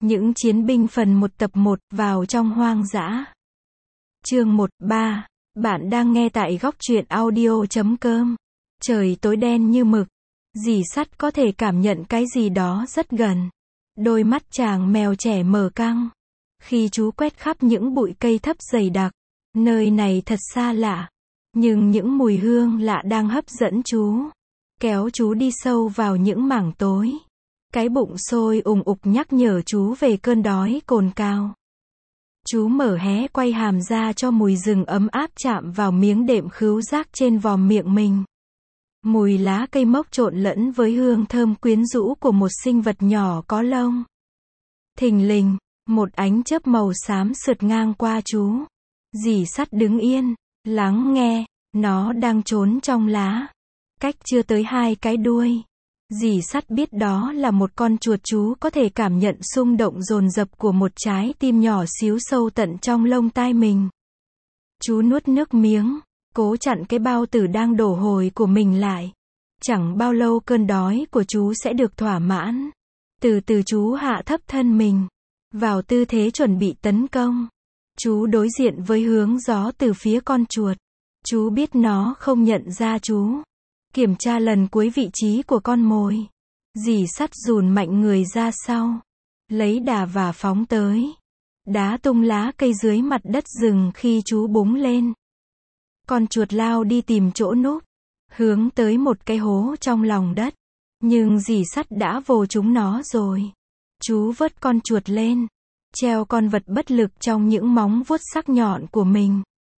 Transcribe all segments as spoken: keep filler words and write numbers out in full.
Những chiến binh phần một tập một, vào trong hoang dã. Chương một, ba. Bạn đang nghe tại góc truyện audio chấm com. Trời tối đen như mực. Dì Sắt có thể cảm nhận cái gì đó rất gần. Đôi mắt chàng mèo trẻ mở căng. Khi chú quét khắp những bụi cây thấp dày đặc. Nơi này thật xa lạ. Nhưng những mùi hương lạ đang hấp dẫn chú. Kéo chú đi sâu vào những mảng tối. Cái bụng sôi ùng ục nhắc nhở chú về cơn đói cồn cào. Chú mở hé quay hàm ra cho mùi rừng ấm áp chạm vào miếng đệm khứu giác trên vòm miệng mình. Mùi lá cây mốc trộn lẫn với hương thơm quyến rũ của một sinh vật nhỏ có lông. Thình lình, một ánh chớp màu xám sượt ngang qua chú. Dì Sắt đứng yên, lắng nghe, nó đang trốn trong lá. Cách chưa tới hai cái đuôi. Dì Sắt biết đó là một con chuột, chú có thể cảm nhận xung động dồn dập của một trái tim nhỏ xíu sâu tận trong lông tai mình. Chú nuốt nước miếng, cố chặn cái bao tử đang đổ hồi của mình lại. Chẳng bao lâu cơn đói của chú sẽ được thỏa mãn. Từ từ chú hạ thấp thân mình, vào tư thế chuẩn bị tấn công. Chú đối diện với hướng gió từ phía con chuột. Chú biết nó không nhận ra chú. Kiểm tra lần cuối vị trí của con mồi. Dì Sắt dùn mạnh người ra sau. Lấy đà và phóng tới. Đá tung lá cây dưới mặt đất rừng khi chú búng lên. Con chuột lao đi tìm chỗ núp. Hướng tới một cái hố trong lòng đất. Nhưng dì Sắt đã vồ trúng nó rồi. Chú vớt con chuột lên. Treo con vật bất lực trong những móng vuốt sắc nhọn của mình.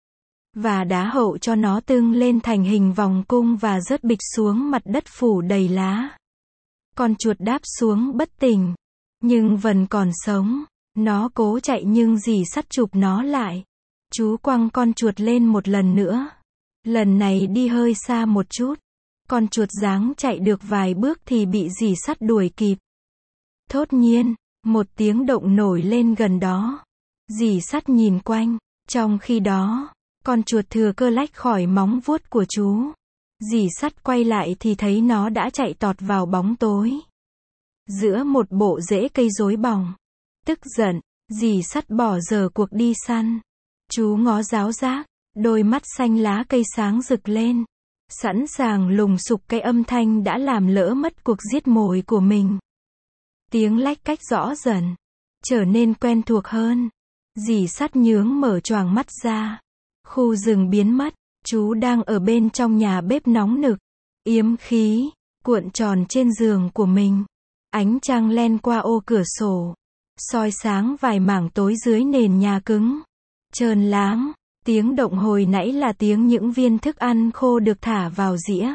Và đá hậu cho nó tưng lên thành hình vòng cung và rớt bịch xuống mặt đất phủ đầy lá. Con chuột đáp xuống bất tỉnh. Nhưng vẫn còn sống. Nó cố chạy nhưng dì Sắt chụp nó lại. Chú quăng con chuột lên một lần nữa. Lần này đi hơi xa một chút. Con chuột dáng chạy được vài bước thì bị dì Sắt đuổi kịp. Thốt nhiên, một tiếng động nổi lên gần đó. Dì Sắt nhìn quanh. Trong khi đó, con chuột thừa cơ lách khỏi móng vuốt của chú. Dì Sắt quay lại thì thấy nó đã chạy tọt vào bóng tối. Giữa một bộ rễ cây rối bòng. Tức giận, dì Sắt bỏ dở cuộc đi săn. Chú ngó giáo giác, đôi mắt xanh lá cây sáng rực lên. Sẵn sàng lùng sục cái âm thanh đã làm lỡ mất cuộc giết mồi của mình. Tiếng lách cách rõ dần, trở nên quen thuộc hơn. Dì Sắt nhướng mở choàng mắt ra. Khu rừng biến mất, chú đang ở bên trong nhà bếp nóng nực, yếm khí, cuộn tròn trên giường của mình. Ánh trăng len qua ô cửa sổ, soi sáng vài mảng tối dưới nền nhà cứng, trơn láng. Tiếng động hồi nãy là tiếng những viên thức ăn khô được thả vào dĩa.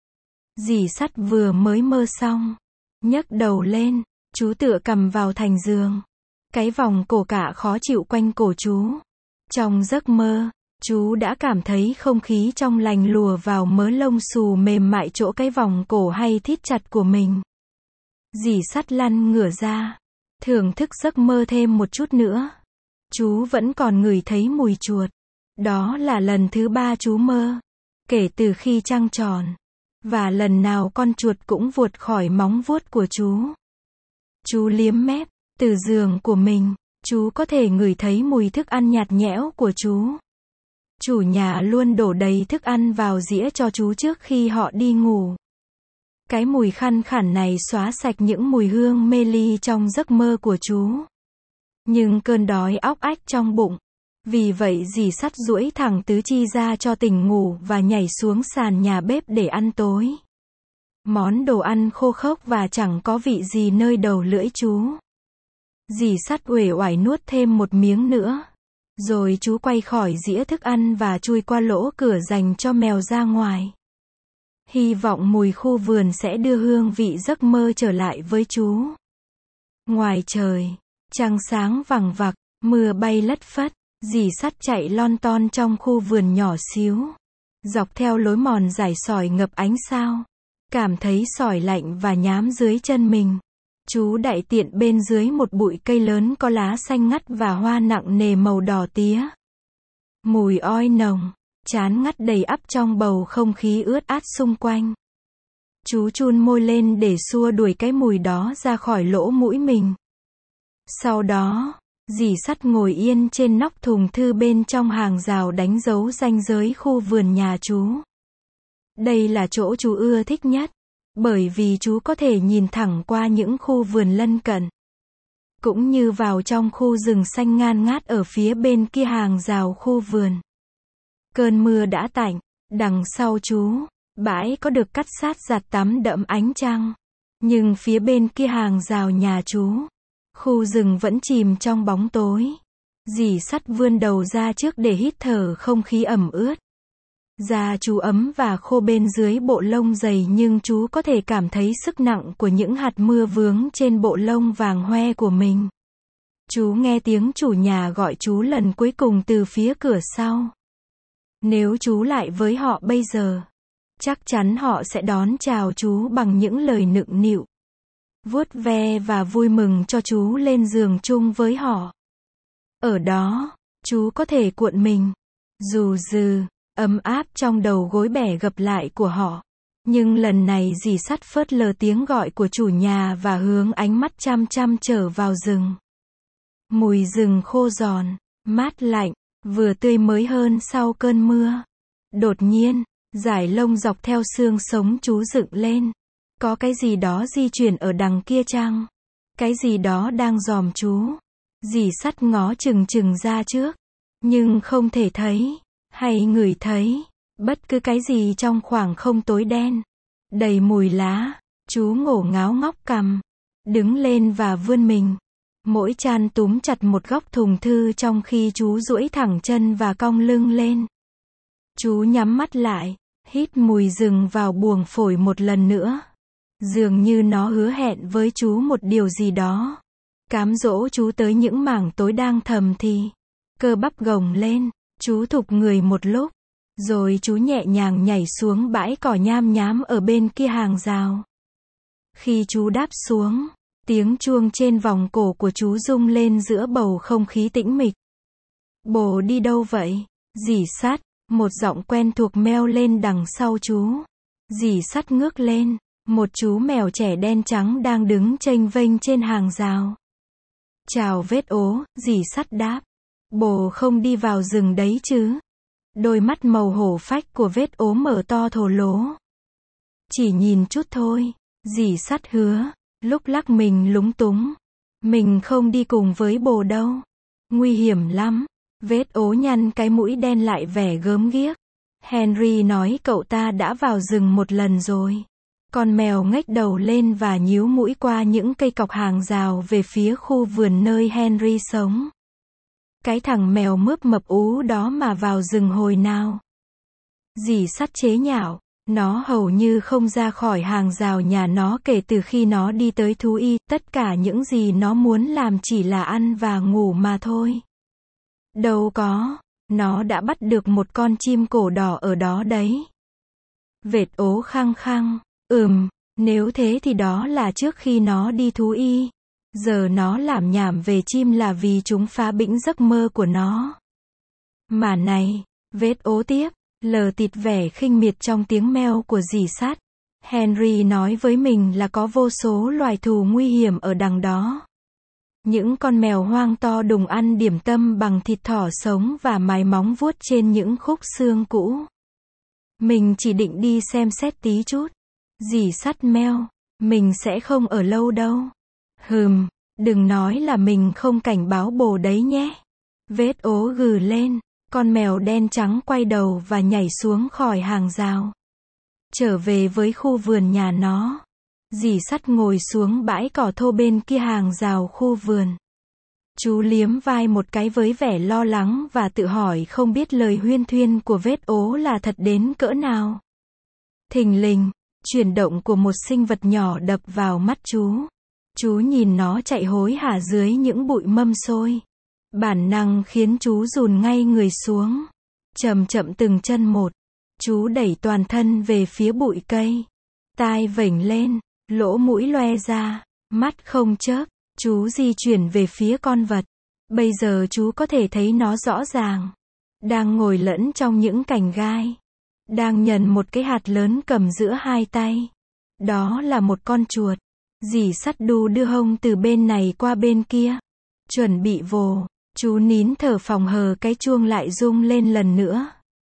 Dì Sắt vừa mới mơ xong, nhấc đầu lên, chú tựa cằm vào thành giường. Cái vòng cổ cả khó chịu quanh cổ chú. Trong giấc mơ, chú đã cảm thấy không khí trong lành lùa vào mớ lông xù mềm mại chỗ cái vòng cổ hay thít chặt của mình. Dì Sắt lăn ngửa ra, thưởng thức giấc mơ thêm một chút nữa. Chú vẫn còn ngửi thấy mùi chuột. Đó là lần thứ ba chú mơ, kể từ khi trăng tròn. Và lần nào con chuột cũng vuột khỏi móng vuốt của chú. Chú liếm mép, từ giường của mình, chú có thể ngửi thấy mùi thức ăn nhạt nhẽo của chú. Chủ nhà luôn đổ đầy thức ăn vào dĩa cho chú trước khi họ đi ngủ. Cái mùi khăn khẳn này xóa sạch những mùi hương mê ly trong giấc mơ của chú. Nhưng cơn đói óc ách trong bụng. Vì vậy dì Sắt duỗi thẳng tứ chi ra cho tỉnh ngủ và nhảy xuống sàn nhà bếp để ăn tối. Món đồ ăn khô khốc và chẳng có vị gì nơi đầu lưỡi chú. Dì Sắt uể oải nuốt thêm một miếng nữa. Rồi chú quay khỏi dĩa thức ăn và chui qua lỗ cửa dành cho mèo ra ngoài. Hy vọng mùi khu vườn sẽ đưa hương vị giấc mơ trở lại với chú. Ngoài trời, trăng sáng vằng vặc, mưa bay lất phất. Dì Sắt chạy lon ton trong khu vườn nhỏ xíu. Dọc theo lối mòn dải sỏi ngập ánh sao. Cảm thấy sỏi lạnh và nhám dưới chân mình. Chú đại tiện bên dưới một bụi cây lớn có lá xanh ngắt và hoa nặng nề màu đỏ tía. Mùi oi nồng, chán ngắt đầy ắp trong bầu không khí ướt át xung quanh. Chú chun môi lên để xua đuổi cái mùi đó ra khỏi lỗ mũi mình. Sau đó, dì sắt ngồi yên trên nóc thùng thư bên trong hàng rào đánh dấu ranh giới khu vườn nhà chú. Đây là chỗ chú ưa thích nhất, bởi vì chú có thể nhìn thẳng qua những khu vườn lân cận, cũng như vào trong khu rừng xanh ngan ngát ở phía bên kia hàng rào khu vườn. Cơn mưa đã tạnh, đằng sau chú, bãi có được cắt sát giặt tắm đậm ánh trăng. Nhưng phía bên kia hàng rào nhà chú, khu rừng vẫn chìm trong bóng tối. Dì sắt vươn đầu ra trước để hít thở không khí ẩm ướt. Da chú ấm và khô bên dưới bộ lông dày, nhưng chú có thể cảm thấy sức nặng của những hạt mưa vướng trên bộ lông vàng hoe của mình. Chú nghe tiếng chủ nhà gọi chú lần cuối cùng từ phía cửa sau. Nếu chú lại với họ bây giờ, chắc chắn họ sẽ đón chào chú bằng những lời nựng nịu, vuốt ve và vui mừng cho chú lên giường chung với họ. Ở đó, chú có thể cuộn mình, dù dừ, ấm áp trong đầu gối bẻ gập lại của họ. Nhưng lần này dì sắt phớt lờ tiếng gọi của chủ nhà và hướng ánh mắt chăm chăm trở vào rừng. Mùi rừng khô giòn, mát lạnh, vừa tươi mới hơn sau cơn mưa. Đột nhiên, dải lông dọc theo xương sống chú dựng lên. Có cái gì đó di chuyển ở đằng kia chăng? Cái gì đó đang dòm chú. Dì sắt ngó chừng chừng ra trước, nhưng không thể thấy, hay ngửi thấy, bất cứ cái gì trong khoảng không tối đen, đầy mùi lá. Chú ngổ ngáo ngóc cằm, đứng lên và vươn mình. Mỗi chan túm chặt một góc thùng thư trong khi chú duỗi thẳng chân và cong lưng lên. Chú nhắm mắt lại, hít mùi rừng vào buồng phổi một lần nữa. Dường như nó hứa hẹn với chú một điều gì đó. Cám dỗ chú tới những mảng tối đang thầm thì. Cơ bắp gồng lên, chú thụp người một lúc. Rồi chú nhẹ nhàng nhảy xuống bãi cỏ nham nhám ở bên kia hàng rào. Khi chú đáp xuống, tiếng chuông trên vòng cổ của chú rung lên giữa bầu không khí tĩnh mịch. Bồ đi đâu vậy? Dì sắt, một giọng quen thuộc meo lên đằng sau chú. Dì sắt ngước lên, một chú mèo trẻ đen trắng đang đứng chênh vênh trên hàng rào. Chào vết ố, dì sắt đáp. Bồ không đi vào rừng đấy chứ? Đôi mắt màu hổ phách của vết ố mở to thổ lố. Chỉ nhìn chút thôi, dì sắt hứa. Lúc lắc mình lúng túng. Mình không đi cùng với bồ đâu. Nguy hiểm lắm. Vết ố nhăn cái mũi đen lại vẻ gớm ghiếc. Henry nói cậu ta đã vào rừng một lần rồi. Con mèo ngếch đầu lên và nhíu mũi qua những cây cọc hàng rào về phía khu vườn nơi Henry sống. Cái thằng mèo mướp mập ú đó mà vào rừng hồi nào? Dì sắt chế nhạo. Nó hầu như không ra khỏi hàng rào nhà nó kể từ khi nó đi tới thú y. Tất cả những gì nó muốn làm chỉ là ăn và ngủ mà thôi. Đâu có, nó đã bắt được một con chim cổ đỏ ở đó đấy. Vệt ố khăng khăng. Ừm, nếu thế thì đó là trước khi nó đi thú y. Giờ nó làm nhảm về chim là vì chúng phá bĩnh giấc mơ của nó. Mà này, vết ố tiếp, lờ tịt vẻ khinh miệt trong tiếng meo của dì sắt. Henry nói với mình là có vô số loài thú nguy hiểm ở đằng đó. Những con mèo hoang to đùng ăn điểm tâm bằng thịt thỏ sống và mái móng vuốt trên những khúc xương cũ. Mình chỉ định đi xem xét tí chút. Dì sắt meo, mình sẽ không ở lâu đâu. Hừm, đừng nói là mình không cảnh báo bồ đấy nhé. Vết ố gừ lên, con mèo đen trắng quay đầu và nhảy xuống khỏi hàng rào. Trở về với khu vườn nhà nó. Dì sắt ngồi xuống bãi cỏ thô bên kia hàng rào khu vườn. Chú liếm vai một cái với vẻ lo lắng và tự hỏi không biết lời huyên thuyên của vết ố là thật đến cỡ nào. Thình lình, chuyển động của một sinh vật nhỏ đập vào mắt chú. Chú nhìn nó chạy hối hả dưới những bụi mâm xôi. Bản năng khiến chú dùn ngay người xuống. Chậm chậm từng chân một. Chú đẩy toàn thân về phía bụi cây. Tai vểnh lên, lỗ mũi loe ra, mắt không chớp. Chú di chuyển về phía con vật. Bây giờ chú có thể thấy nó rõ ràng. Đang ngồi lẫn trong những cành gai. Đang nhận một cái hạt lớn cầm giữa hai tay. Đó là một con chuột. Dì sắt đu đưa hông từ bên này qua bên kia. Chuẩn bị vồ. Chú nín thở phòng hờ cái chuông lại rung lên lần nữa.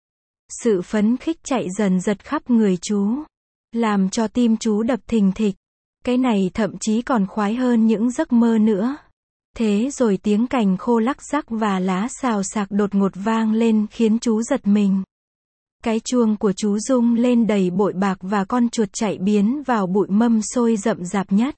Sự phấn khích chạy dần giật khắp người chú. Làm cho tim chú đập thình thịch. Cái này thậm chí còn khoái hơn những giấc mơ nữa. Thế rồi tiếng cành khô lắc rắc và lá xào xạc đột ngột vang lên khiến chú giật mình. Cái chuông của chú rung lên đầy bội bạc và con chuột chạy biến vào bụi mâm xôi rậm rạp nhất.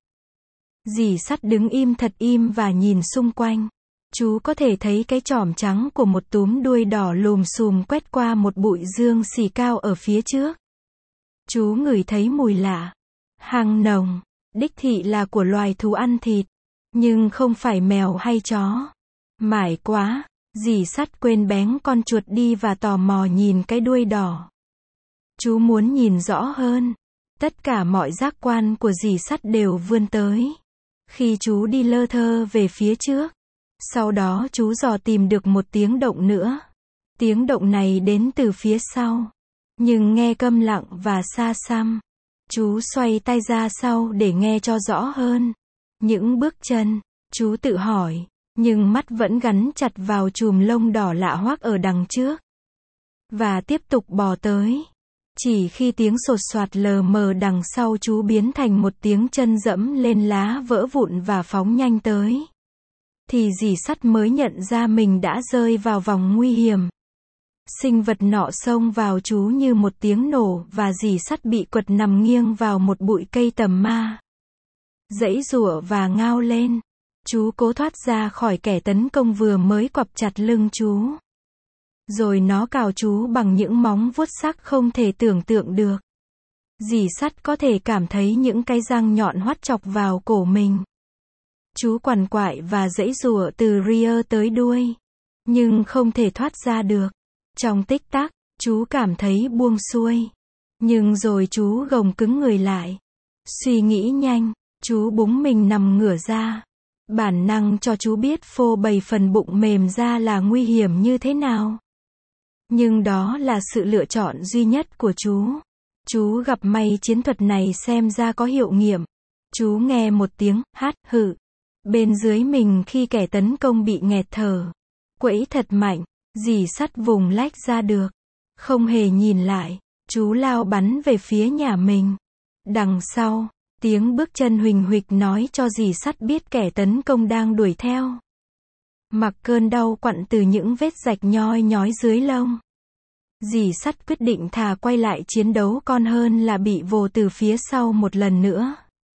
Dì Sắt đứng im thật im và nhìn xung quanh. Chú có thể thấy cái chòm trắng của một túm đuôi đỏ lùm xùm quét qua một bụi dương xì cao ở phía trước. Chú ngửi thấy mùi lạ. Hăng nồng. Đích thị là của loài thú ăn thịt. Nhưng không phải mèo hay chó. Mải quá. Dì Sắt quên bén con chuột đi và tò mò nhìn cái đuôi đỏ. Chú muốn nhìn rõ hơn. Tất cả mọi giác quan của dì Sắt đều vươn tới. Khi chú đi lơ thơ về phía trước. Sau đó chú dò tìm được một tiếng động nữa. Tiếng động này đến từ phía sau. Nhưng nghe câm lặng và xa xăm. Chú xoay tay ra sau để nghe cho rõ hơn. Những bước chân. Chú tự hỏi. Nhưng mắt vẫn gắn chặt vào chùm lông đỏ lạ hoắc ở đằng trước. Và tiếp tục bò tới. Chỉ khi tiếng sột soạt lờ mờ đằng sau chú biến thành một tiếng chân dẫm lên lá vỡ vụn và phóng nhanh tới. Thì dì Sắt mới nhận ra mình đã rơi vào vòng nguy hiểm. Sinh vật nọ xông vào chú như một tiếng nổ và dì Sắt bị quật nằm nghiêng vào một bụi cây tầm ma. Giãy giụa và ngao lên. Chú cố thoát ra khỏi kẻ tấn công vừa mới quặp chặt lưng chú. Rồi nó cào chú bằng những móng vuốt sắc không thể tưởng tượng được. Dì Sắt có thể cảm thấy những cái răng nhọn hoắt chọc vào cổ mình. Chú quằn quại và giãy giụa từ ria tới đuôi. Nhưng không thể thoát ra được. Trong tích tắc, chú cảm thấy buông xuôi. Nhưng rồi chú gồng cứng người lại. Suy nghĩ nhanh, chú búng mình nằm ngửa ra. Bản năng cho chú biết phô bày phần bụng mềm ra là nguy hiểm như thế nào. Nhưng đó là sự lựa chọn duy nhất của chú. Chú gặp may chiến thuật này xem ra có hiệu nghiệm. Chú nghe một tiếng hát hự bên dưới mình khi kẻ tấn công bị nghẹt thở. Quẫy thật mạnh, dì Sắt vùng lách ra được. Không hề nhìn lại, chú lao bắn về phía nhà mình. Đằng sau, tiếng bước chân huỳnh huỵch nói cho dì Sắt biết kẻ tấn công đang đuổi theo. Mặc cơn đau quặn từ những vết rạch nhoi nhói dưới lông. Dì Sắt quyết định thà quay lại chiến đấu con hơn là bị vồ từ phía sau một lần nữa.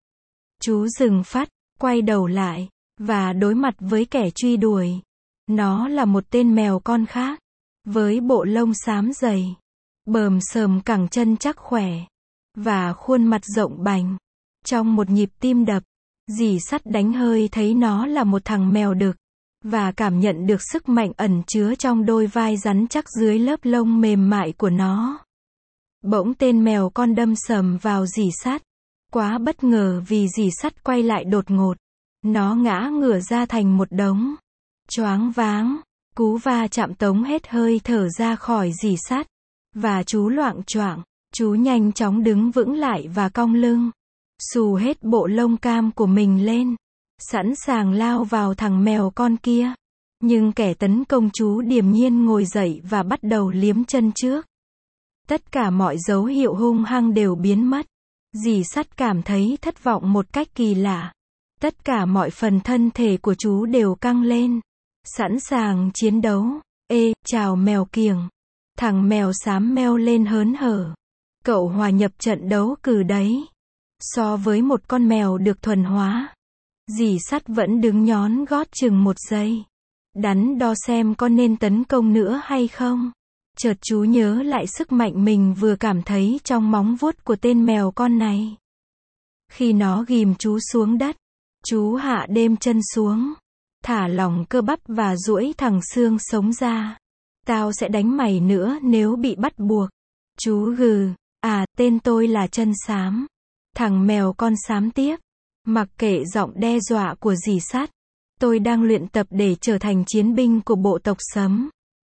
Chú dừng phát, quay đầu lại, và đối mặt với kẻ truy đuổi. Nó là một tên mèo con khác, với bộ lông xám dày, bờm sờm cẳng chân chắc khỏe, và khuôn mặt rộng bành. Trong một nhịp tim đập, dì Sắt đánh hơi thấy nó là một thằng mèo đực, và cảm nhận được sức mạnh ẩn chứa trong đôi vai rắn chắc dưới lớp lông mềm mại của nó. Bỗng tên mèo con đâm sầm vào dì Sắt. Quá bất ngờ vì dì Sắt quay lại đột ngột. Nó ngã ngửa ra thành một đống. Choáng váng, cú va chạm tống hết hơi thở ra khỏi dì Sắt. Và chú loạng choạng, chú nhanh chóng đứng vững lại và cong lưng. Xù hết bộ lông cam của mình lên. Sẵn sàng lao vào thằng mèo con kia. Nhưng kẻ tấn công chú điềm nhiên ngồi dậy và bắt đầu liếm chân trước. Tất cả mọi dấu hiệu hung hăng đều biến mất. Dì Sắt cảm thấy thất vọng một cách kỳ lạ. Tất cả mọi phần thân thể của chú đều căng lên. Sẵn sàng chiến đấu. Ê, chào mèo kiểng. Thằng mèo xám meo lên hớn hở. Cậu hòa nhập trận đấu cử đấy. So với một con mèo được thuần hóa. Dì Sắt vẫn đứng nhón gót chừng một giây. Đắn đo xem có nên tấn công nữa hay không. Chợt chú nhớ lại sức mạnh mình vừa cảm thấy trong móng vuốt của tên mèo con này. Khi nó ghìm chú xuống đất, chú hạ đêm chân xuống, thả lỏng cơ bắp và duỗi thẳng xương sống ra. Tao sẽ đánh mày nữa nếu bị bắt buộc. Chú gừ, à, tên tôi là Chân Xám. Thằng mèo con xám tiếp. Mặc kệ giọng đe dọa của dì Sắt. Tôi đang luyện tập để trở thành chiến binh của bộ tộc Sấm.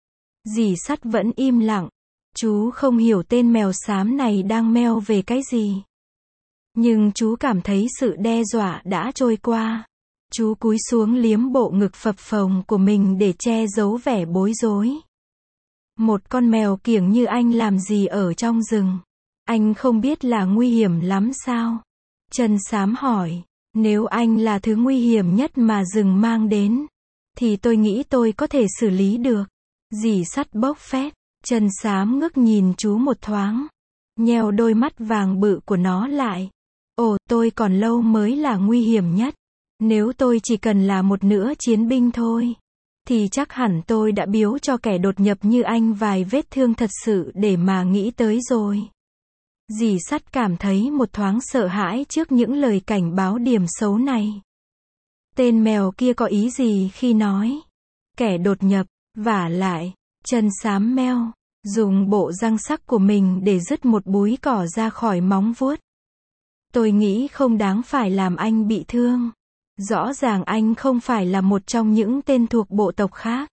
Dì Sắt vẫn im lặng. Chú không hiểu tên mèo xám này đang meo về cái gì. Nhưng chú cảm thấy sự đe dọa đã trôi qua. Chú cúi xuống liếm bộ ngực phập phồng của mình để che giấu vẻ bối rối. Một con mèo kiểng như anh làm gì ở trong rừng? Anh không biết là nguy hiểm lắm sao? Chân xám hỏi. Nếu anh là thứ nguy hiểm nhất mà rừng mang đến, thì tôi nghĩ tôi có thể xử lý được. Dì sắt bốc phét. Chân xám ngước nhìn chú một thoáng, nheo đôi mắt vàng bự của nó lại. Ồ, tôi còn lâu mới là nguy hiểm nhất. Nếu tôi chỉ cần là một nửa chiến binh thôi, thì chắc hẳn tôi đã biếu cho kẻ đột nhập như anh vài vết thương thật sự để mà nghĩ tới rồi. Dì sắt cảm thấy một thoáng sợ hãi trước những lời cảnh báo điểm xấu này. Tên mèo kia có ý gì khi nói kẻ đột nhập? Vả lại, chân xám meo, dùng bộ răng sắc của mình để dứt một búi cỏ ra khỏi móng vuốt. Tôi nghĩ không đáng phải làm anh bị thương. Rõ ràng anh không phải là một trong những tên thuộc bộ tộc khác.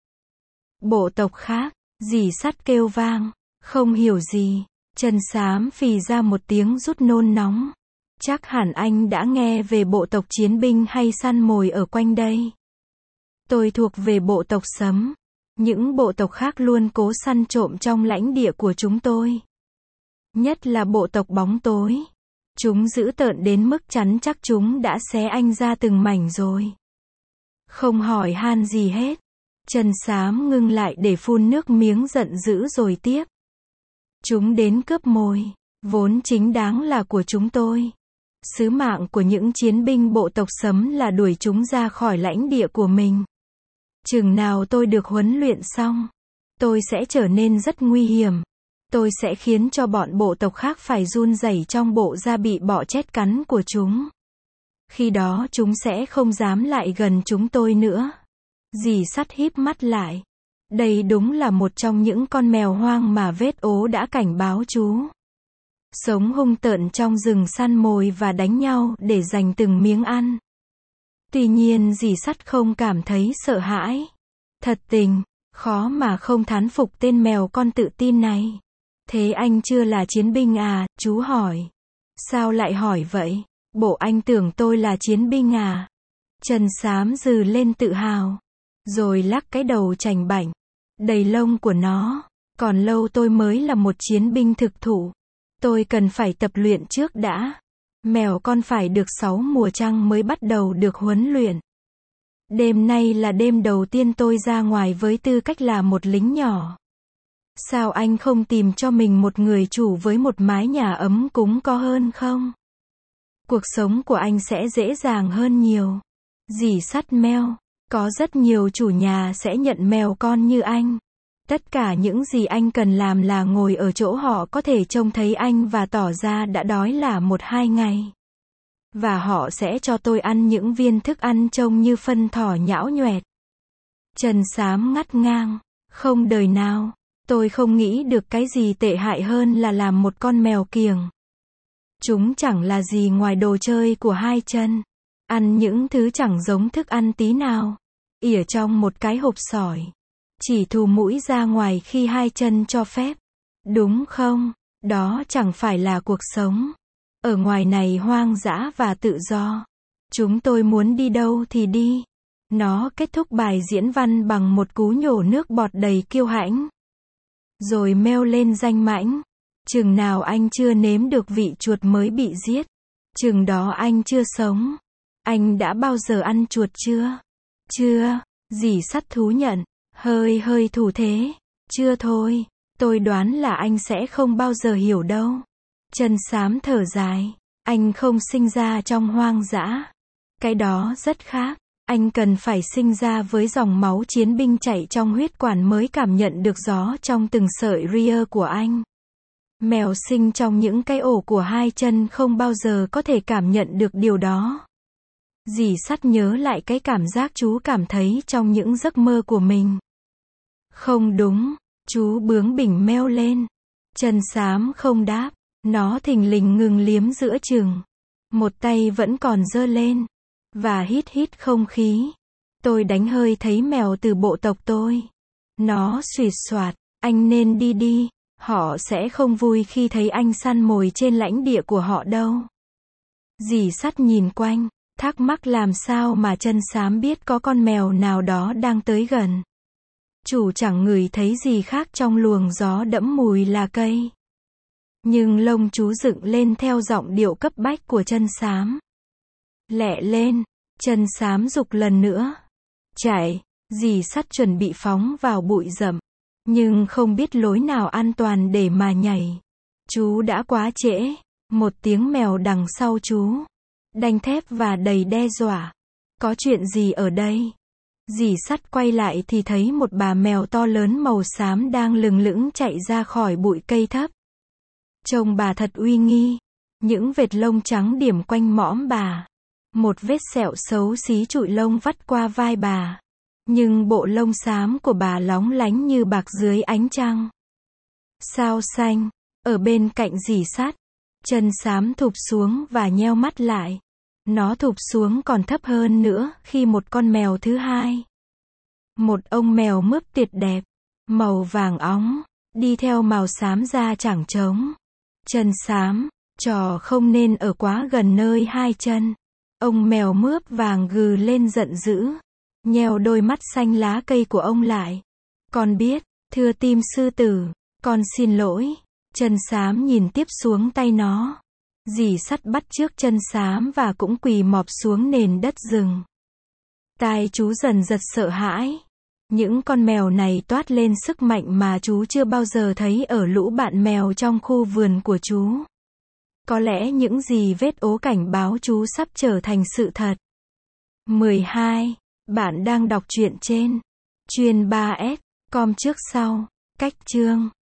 Bộ tộc khác? Dì sắt kêu vang. Không hiểu gì. Chân xám phì ra một tiếng rút nôn nóng. Chắc hẳn anh đã nghe về bộ tộc chiến binh hay săn mồi ở quanh đây. Tôi thuộc về bộ tộc sấm. Những bộ tộc khác luôn cố săn trộm trong lãnh địa của chúng tôi. Nhất là bộ tộc bóng tối. Chúng dữ tợn đến mức chắn chắc chúng đã xé anh ra từng mảnh rồi. Không hỏi han gì hết. Chân xám ngưng lại để phun nước miếng giận dữ rồi tiếp. Chúng đến cướp mồi, vốn chính đáng là của chúng tôi. Sứ mạng của những chiến binh bộ tộc sấm là đuổi chúng ra khỏi lãnh địa của mình. Chừng nào tôi được huấn luyện xong, tôi sẽ trở nên rất nguy hiểm. Tôi sẽ khiến cho bọn bộ tộc khác phải run rẩy trong bộ da bị bọ chét cắn của chúng. Khi đó chúng sẽ không dám lại gần chúng tôi nữa. Dì sắt híp mắt lại. Đây đúng là một trong những con mèo hoang mà vết ố đã cảnh báo chú. Sống hung tợn trong rừng săn mồi và đánh nhau để giành từng miếng ăn. Tuy nhiên dì sắt không cảm thấy sợ hãi. Thật tình, khó mà không thán phục tên mèo con tự tin này. Thế anh chưa là chiến binh à? Chú hỏi. Sao lại hỏi vậy? Bộ anh tưởng tôi là chiến binh à? Chân xám dừ lên tự hào. Rồi lắc cái đầu chành bảnh. Đầy lông của nó. Còn lâu tôi mới là một chiến binh thực thụ. Tôi cần phải tập luyện trước đã. Mèo con phải được sáu mùa trăng mới bắt đầu được huấn luyện. Đêm nay là đêm đầu tiên tôi ra ngoài với tư cách là một lính nhỏ. Sao anh không tìm cho mình một người chủ với một mái nhà ấm cúng có hơn không? Cuộc sống của anh sẽ dễ dàng hơn nhiều. Dì sắt meo. Có rất nhiều chủ nhà sẽ nhận mèo con như anh. Tất cả những gì anh cần làm là ngồi ở chỗ họ có thể trông thấy anh và tỏ ra đã đói là một hai ngày. Và họ sẽ cho tôi ăn những viên thức ăn trông như phân thỏ nhão nhoẹt. Chân xám ngắt ngang. Không đời nào. Tôi không nghĩ được cái gì tệ hại hơn là làm một con mèo kiểng. Chúng chẳng là gì ngoài đồ chơi của hai chân. Ăn những thứ chẳng giống thức ăn tí nào. Ỉa trong một cái hộp sỏi. Chỉ thù mũi ra ngoài khi hai chân cho phép. Đúng không? Đó chẳng phải là cuộc sống. Ở ngoài này hoang dã và tự do. Chúng tôi muốn đi đâu thì đi. Nó kết thúc bài diễn văn bằng một cú nhổ nước bọt đầy kiêu hãnh. Rồi meo lên danh mãnh. Chừng nào anh chưa nếm được vị chuột mới bị giết, chừng đó anh chưa sống. Anh đã bao giờ ăn chuột chưa? Chưa, dì sắt thú nhận. Hơi hơi thủ thế. Chưa thôi, tôi đoán là anh sẽ không bao giờ hiểu đâu. Chân xám thở dài. Anh không sinh ra trong hoang dã. Cái đó rất khác. Anh cần phải sinh ra với dòng máu chiến binh chảy trong huyết quản mới cảm nhận được gió trong từng sợi ria của anh. Mèo sinh trong những cái ổ của hai chân không bao giờ có thể cảm nhận được điều đó. Dì sắt nhớ lại cái cảm giác chú cảm thấy trong những giấc mơ của mình. Không đúng, chú bướng bỉnh meo lên. Chân xám không đáp, nó thình lình ngừng liếm giữa chừng. Một tay vẫn còn giơ lên. Và hít hít không khí. Tôi đánh hơi thấy mèo từ bộ tộc tôi. Nó xuýt xoạt, anh nên đi đi. Họ sẽ không vui khi thấy anh săn mồi trên lãnh địa của họ đâu. Dì sắt nhìn quanh, Thắc mắc làm sao mà chân xám biết có con mèo nào đó đang tới gần. Chủ chẳng ngửi thấy gì khác trong luồng gió đẫm mùi là cây. Nhưng lông chú dựng lên theo giọng điệu cấp bách của chân xám. Lẹ lên, chân xám giục lần nữa. Chạy, dì sắt chuẩn bị phóng vào bụi rậm. Nhưng không biết lối nào an toàn để mà nhảy. Chú đã quá trễ. Một tiếng mèo đằng sau chú. Đanh thép và đầy đe dọa. Có chuyện gì ở đây? Dì sắt quay lại thì thấy một bà mèo to lớn màu xám đang lừng lững chạy ra khỏi bụi cây thấp. Trông bà thật uy nghi. Những vệt lông trắng điểm quanh mõm bà. Một vết sẹo xấu xí trụi lông vắt qua vai bà. Nhưng bộ lông xám của bà lóng lánh như bạc dưới ánh trăng. Sao xanh, ở bên cạnh dì sắt. Chân xám thụp xuống và nheo mắt lại. Nó thụp xuống còn thấp hơn nữa khi một con mèo thứ hai. Một ông mèo mướp tuyệt đẹp, màu vàng óng, đi theo màu xám da chẳng trống. Chân xám, trò không nên ở quá gần nơi hai chân. Ông mèo mướp vàng gừ lên giận dữ, nheo đôi mắt xanh lá cây của ông lại. Con biết, thưa tim sư tử, con xin lỗi. Chân xám nhìn tiếp xuống tay nó. Dì sắt bắt chước chân xám và cũng quỳ mọp xuống nền đất rừng. Tai chú dần giật sợ hãi. Những con mèo này toát lên sức mạnh mà chú chưa bao giờ thấy ở lũ bạn mèo trong khu vườn của chú. Có lẽ những gì vết ố cảnh báo chú sắp trở thành sự thật. mười hai. Bạn đang đọc truyện trên Chuyên ba S com trước sau. Cách chương